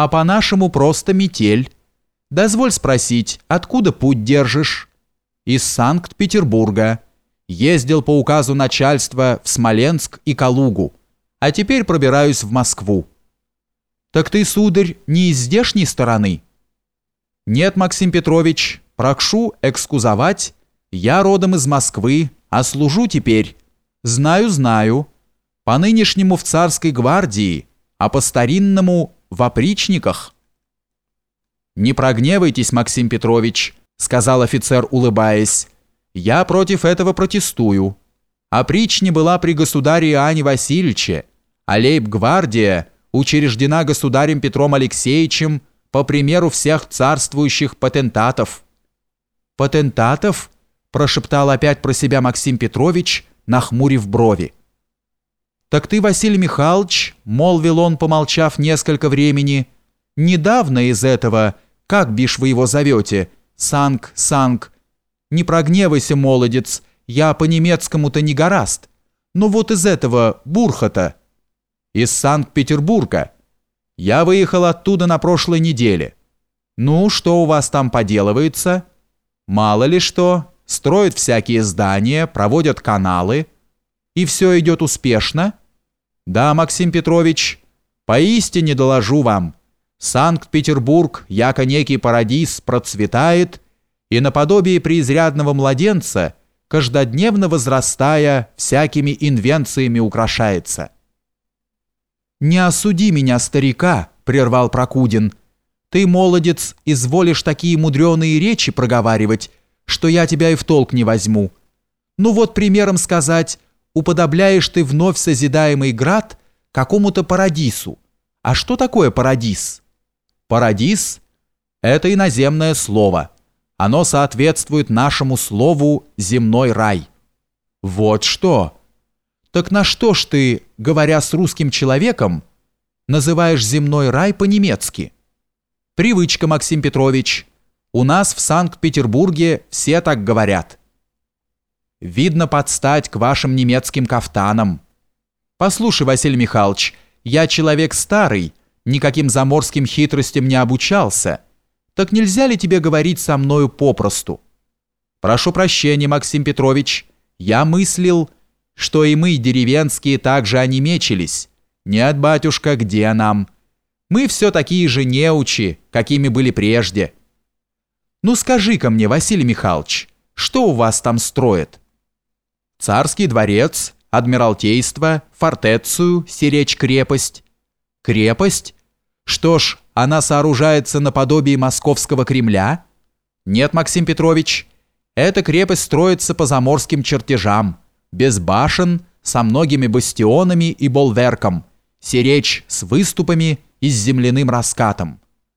а по-нашему просто метель. Дозволь спросить, откуда путь держишь? Из Санкт-Петербурга. Ездил по указу начальства в Смоленск и Калугу, а теперь пробираюсь в Москву. Так ты, сударь, не из здешней стороны? Нет, Максим Петрович, прокшу экскузовать. Я родом из Москвы, а служу теперь. Знаю. По нынешнему в царской гвардии, а по старинному в опричниках. Не прогневайтесь, Максим Петрович, сказал офицер, улыбаясь. Я против этого протестую. Опричня была при государе Иоанне Васильевиче, а лейб-гвардия учреждена государем Петром Алексеевичем по примеру всех царствующих патентатов. «Патентатов?» – прошептал опять про себя Максим Петрович, нахмурив брови. «Так ты, Василий Михайлович, – молвил он, помолчав несколько времени, – недавно из этого, как бишь вы его зовете, Санк, не прогневайся, молодец, я по-немецкому-то не гораст, но вот из этого Бурхота, из Санкт-Петербурга. Я выехал оттуда на прошлой неделе. Ну, что у вас там поделывается? Мало ли что, строят всякие здания, проводят каналы, и все идет успешно? Да, Максим Петрович, поистине доложу вам, Санкт-Петербург, яко некий парадис, процветает, и наподобие преизрядного младенца, каждодневно возрастая, всякими инвенциями украшается. «Не осуди меня, старика», — прервал Прокудин. «Ты, молодец, изволишь такие мудреные речи проговаривать, что я тебя и в толк не возьму. Ну вот, примером сказать, уподобляешь ты вновь созидаемый град какому-то парадису. А что такое парадис? Парадис – это иноземное слово. Оно соответствует нашему слову «земной рай». Вот что! Так на что ж ты, говоря с русским человеком, называешь земной рай по-немецки? Привычка, Максим Петрович. У нас в Санкт-Петербурге все так говорят. Видно, подстать к вашим немецким кафтанам. Послушай, Василий Михайлович, я человек старый, никаким заморским хитростям не обучался. Так нельзя ли тебе говорить со мною попросту? Прошу прощения, Максим Петрович, я мыслил, что и мы, деревенские, также онемечились. Нет, батюшка, где нам? Мы все такие же неучи, какими были прежде. Ну скажи-ка мне, Василий Михайлович, что у вас там строят? Царский дворец, адмиралтейство, фортецию, сиречь-крепость. Крепость? Что ж, она сооружается наподобие московского Кремля? Нет, Максим Петрович, эта крепость строится по заморским чертежам, без башен, со многими бастионами и болверком, сиречь с выступами и с земляным раскатом.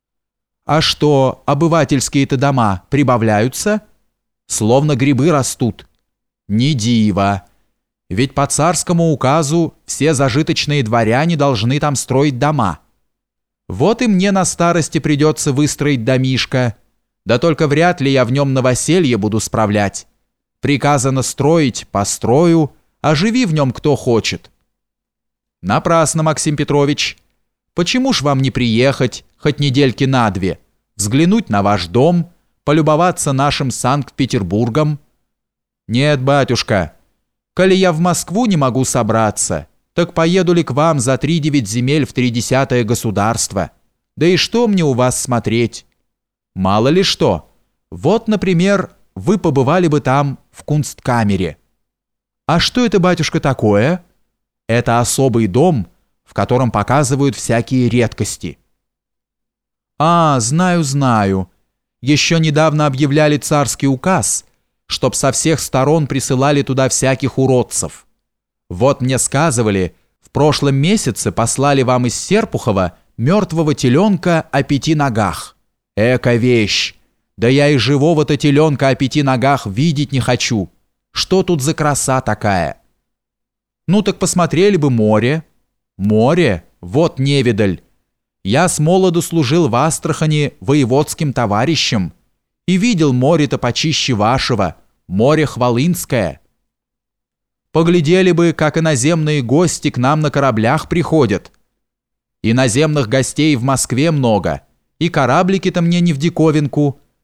А что, обывательские-то дома прибавляются? Словно грибы растут. Не диво. Ведь по царскому указу все зажиточные дворяне должны там строить дома. Вот и мне на старости придется выстроить домишко. Да только вряд ли я в нем новоселье буду справлять. Приказано строить, построю, а живи в нем кто хочет. Напрасно, Максим Петрович. Почему ж вам не приехать, хоть недельки на две, взглянуть на ваш дом, полюбоваться нашим Санкт-Петербургом? Нет, батюшка, коли я в Москву не могу собраться, так поеду ли к вам за 3-9 земель в 30-е государство? Да и что мне у вас смотреть? Мало ли что. Вот, например, вы побывали бы там в кунсткамере. А что это, батюшка, такое? Это особый дом, в котором показывают всякие редкости. А, знаю. Еще недавно объявляли царский указ, чтоб со всех сторон присылали туда всяких уродцев. Вот мне сказывали, в прошлом месяце послали вам из Серпухова мертвого теленка о 5 ногах. Эка вещь! Да я и живого-то теленка о 5 ногах видеть не хочу. Что тут за краса такая? Ну так посмотрели бы море. Море? Вот невидаль. Я с молоду служил в Астрахани воеводским товарищем и видел море-то почище вашего, море Хвалынское. Поглядели бы, как иноземные гости к нам на кораблях приходят. Иноземных гостей в Москве много, и кораблики-то мне не в диковинку.